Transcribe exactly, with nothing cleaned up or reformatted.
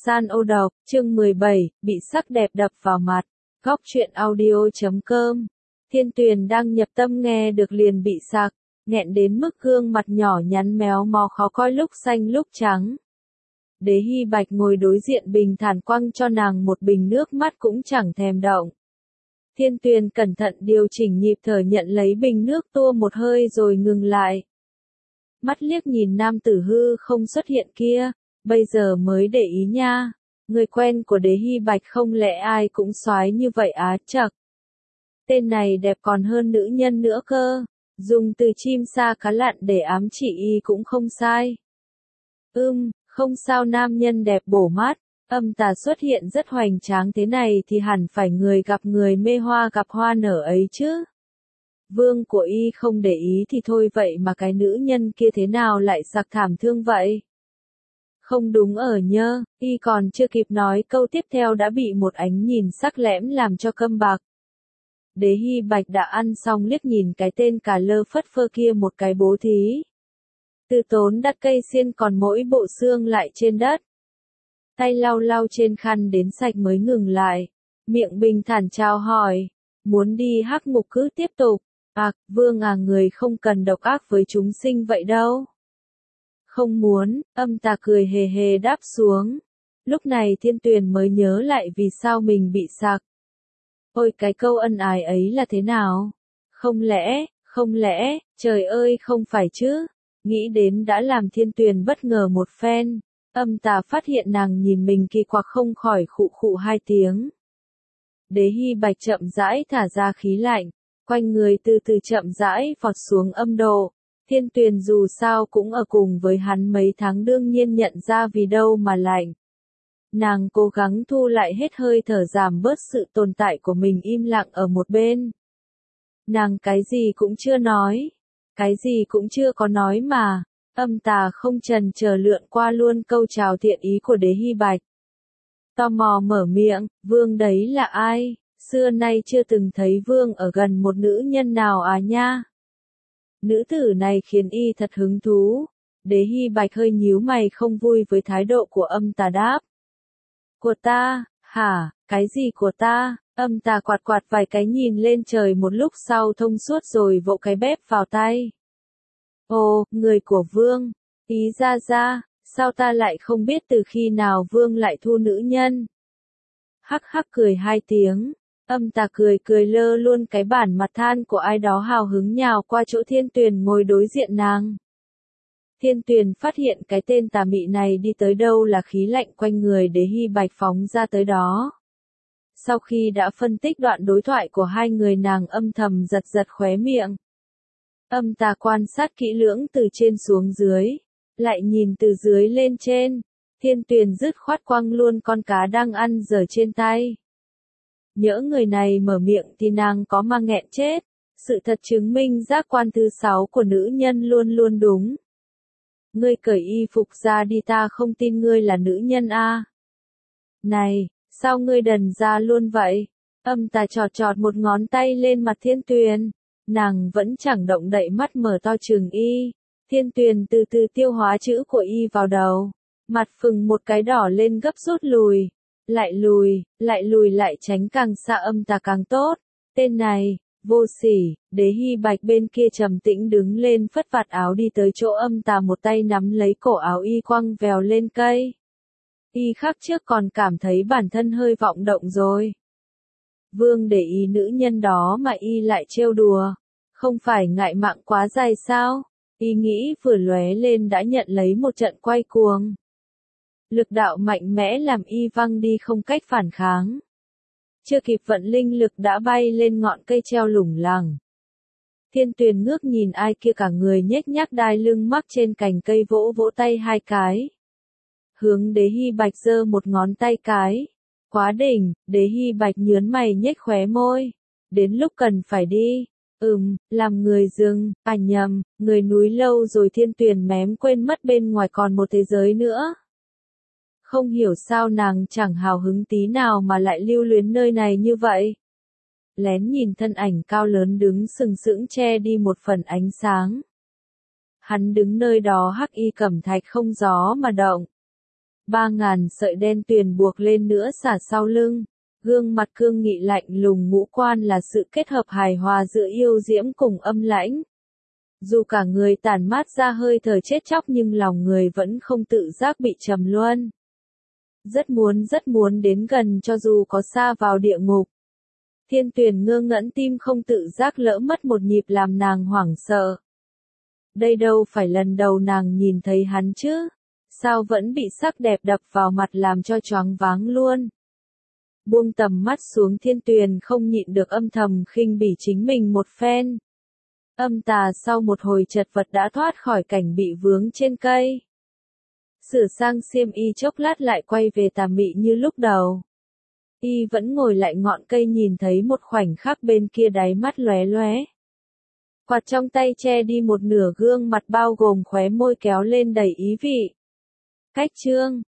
San ô đọc, chương mười bảy, bị sắc đẹp đập vào mặt. Góc truyện audio chấm com. Thiên Tuyền đang nhập tâm nghe được liền bị sặc, nghẹn đến mức gương mặt nhỏ nhắn méo mó khó coi lúc xanh lúc trắng. Đế Hy Bạch ngồi đối diện bình thản quăng cho nàng một bình nước mắt cũng chẳng thèm động. Thiên Tuyền cẩn thận điều chỉnh nhịp thở nhận lấy bình nước tua một hơi rồi ngừng lại. Mắt liếc nhìn nam tử hư không xuất hiện kia, bây giờ mới để ý nha. Người quen của Đế Hy Bạch không lẽ ai cũng soái như vậy á chậc. Tên này đẹp còn hơn nữ nhân nữa cơ, dùng từ chim sa cá lặn để ám chỉ y cũng không sai. Ưm, không sao, nam nhân đẹp bổ mắt, âm tà xuất hiện rất hoành tráng thế này thì hẳn phải người gặp người mê hoa gặp hoa nở ấy chứ. Vương của y không để ý thì thôi vậy mà cái nữ nhân kia thế nào lại sặc thảm thương vậy? Không đúng ở nhơ, y còn chưa kịp nói câu tiếp theo đã bị một ánh nhìn sắc lẻm làm cho câm bặt. Đế Hy Bạch đã ăn xong liếc nhìn cái tên cà lơ phất phơ kia một cái bố thí. Từ tốn đặt cây xiên còn mỗi bộ xương lại trên đất. Tay lau lau trên khăn đến sạch mới ngừng lại. Miệng bình thản chào hỏi. Muốn đi hắc ngục cứ tiếp tục. À, vương à, người không cần độc ác với chúng sinh vậy đâu. Không muốn, âm tà cười hề hề đáp xuống. Lúc này Thiên Tuyền mới nhớ lại vì sao mình bị sặc. Ôi cái câu ân ái ấy là thế nào? Không lẽ, không lẽ, trời ơi không phải chứ? Nghĩ đến đã làm Thiên Tuyền bất ngờ một phen. Âm tà phát hiện nàng nhìn mình kỳ quặc không khỏi khụ khụ hai tiếng. Đế Hy Bạch chậm rãi thả ra khí lạnh. Quanh người từ từ chậm rãi vọt xuống âm độ. Thiên Tuyền dù sao cũng ở cùng với hắn mấy tháng đương nhiên nhận ra vì đâu mà lạnh. Nàng cố gắng thu lại hết hơi thở giảm bớt sự tồn tại của mình im lặng ở một bên. Nàng cái gì cũng chưa nói. Cái gì cũng chưa có nói mà. Âm tà không chần chờ lượn qua luôn câu chào thiện ý của Đế Hy Bạch. Tò mò mở miệng, vương đấy là ai? Xưa nay chưa từng thấy vương ở gần một nữ nhân nào à nha. Nữ tử này khiến y thật hứng thú. Đế Hy Bạch hơi nhíu mày không vui với thái độ của âm tà đáp. Của ta, hả, cái gì của ta? Âm tà quạt quạt vài cái nhìn lên trời một lúc sau thông suốt rồi vỗ cái bếp vào tay. Ồ, người của vương. Ý ra ra, sao ta lại không biết từ khi nào vương lại thu nữ nhân? Hắc hắc cười hai tiếng. Âm tà cười cười lơ luôn cái bản mặt than của ai đó hào hứng nhào qua chỗ Thiên Tuyền ngồi đối diện nàng. Thiên Tuyền phát hiện cái tên tà mị này đi tới đâu là khí lạnh quanh người Đế Hy Bạch phóng ra tới đó. Sau khi đã phân tích đoạn đối thoại của hai người nàng âm thầm giật giật khóe miệng. Âm tà quan sát kỹ lưỡng từ trên xuống dưới, lại nhìn từ dưới lên trên. Thiên Tuyền dứt khoát quăng luôn con cá đang ăn dở trên tay. Nhỡ người này mở miệng thì nàng có mà nghẹn chết. Sự thật chứng minh giác quan thứ sáu của nữ nhân luôn luôn đúng. Ngươi cởi y phục ra đi, ta không tin ngươi là nữ nhân a. Này, sao ngươi đần ra luôn vậy? Âm tà chọt chọt một ngón tay lên mặt Thiên Tuyền. Nàng vẫn chẳng động đậy mắt mở to trừng y. Thiên Tuyền từ từ tiêu hóa chữ của y vào đầu. Mặt phừng một cái đỏ lên gấp rút lùi. Lại lùi, lại lùi lại tránh càng xa âm tà càng tốt. Tên này, vô sỉ. Đế Hy Bạch bên kia trầm tĩnh đứng lên phất vạt áo đi tới chỗ âm tà một tay nắm lấy cổ áo y quăng vèo lên cây. Y khắc trước còn cảm thấy bản thân hơi vọng động rồi. Vương để ý nữ nhân đó mà y lại trêu đùa. Không phải ngại mạng quá dài sao? Y nghĩ vừa lóe lên đã nhận lấy một trận quay cuồng. Lực đạo mạnh mẽ làm y văng đi không cách phản kháng. Chưa kịp vận linh lực đã bay lên ngọn cây treo lủng lẳng. Thiên Tuyền ngước nhìn ai kia cả người nhếch nhác đai lưng mắc trên cành cây vỗ vỗ tay hai cái. Hướng Đế Hy Bạch giơ một ngón tay cái. Quá đỉnh, Đế Hy Bạch nhướn mày nhếch khóe môi. Đến lúc cần phải đi. Ừm, làm người rừng, à nhầm, người núi lâu rồi. Thiên Tuyền mém quên mất bên ngoài còn một thế giới nữa. Không hiểu sao nàng chẳng hào hứng tí nào mà lại lưu luyến nơi này như vậy. Lén nhìn thân ảnh cao lớn đứng sừng sững che đi một phần ánh sáng. Hắn đứng nơi đó hắc y cẩm thạch không gió mà động. ba ngàn sợi đen tuyền buộc lên nữa xả sau lưng. Gương mặt cương nghị lạnh lùng, ngũ quan là sự kết hợp hài hòa giữa yêu diễm cùng âm lãnh. Dù cả người tản mát ra hơi thở chết chóc nhưng lòng người vẫn không tự giác bị trầm luân. Rất muốn rất muốn đến gần cho dù có sa vào địa ngục. Thiên Tuyền ngơ ngẩn, tim không tự giác lỡ mất một nhịp làm nàng hoảng sợ. Đây đâu phải lần đầu nàng nhìn thấy hắn chứ, sao vẫn bị sắc đẹp đập vào mặt làm cho choáng váng luôn. Buông tầm mắt xuống, Thiên Tuyền không nhịn được âm thầm khinh bỉ chính mình một phen. Âm tà sau một hồi chật vật đã thoát khỏi cảnh bị vướng trên cây. Sửa sang xiêm y chốc lát lại quay về tà mị như lúc đầu. Y vẫn ngồi lại ngọn cây, nhìn thấy một khoảnh khắc bên kia đáy mắt lóe lóe. Quạt trong tay che đi một nửa gương mặt bao gồm khóe môi kéo lên đầy ý vị. Cách chương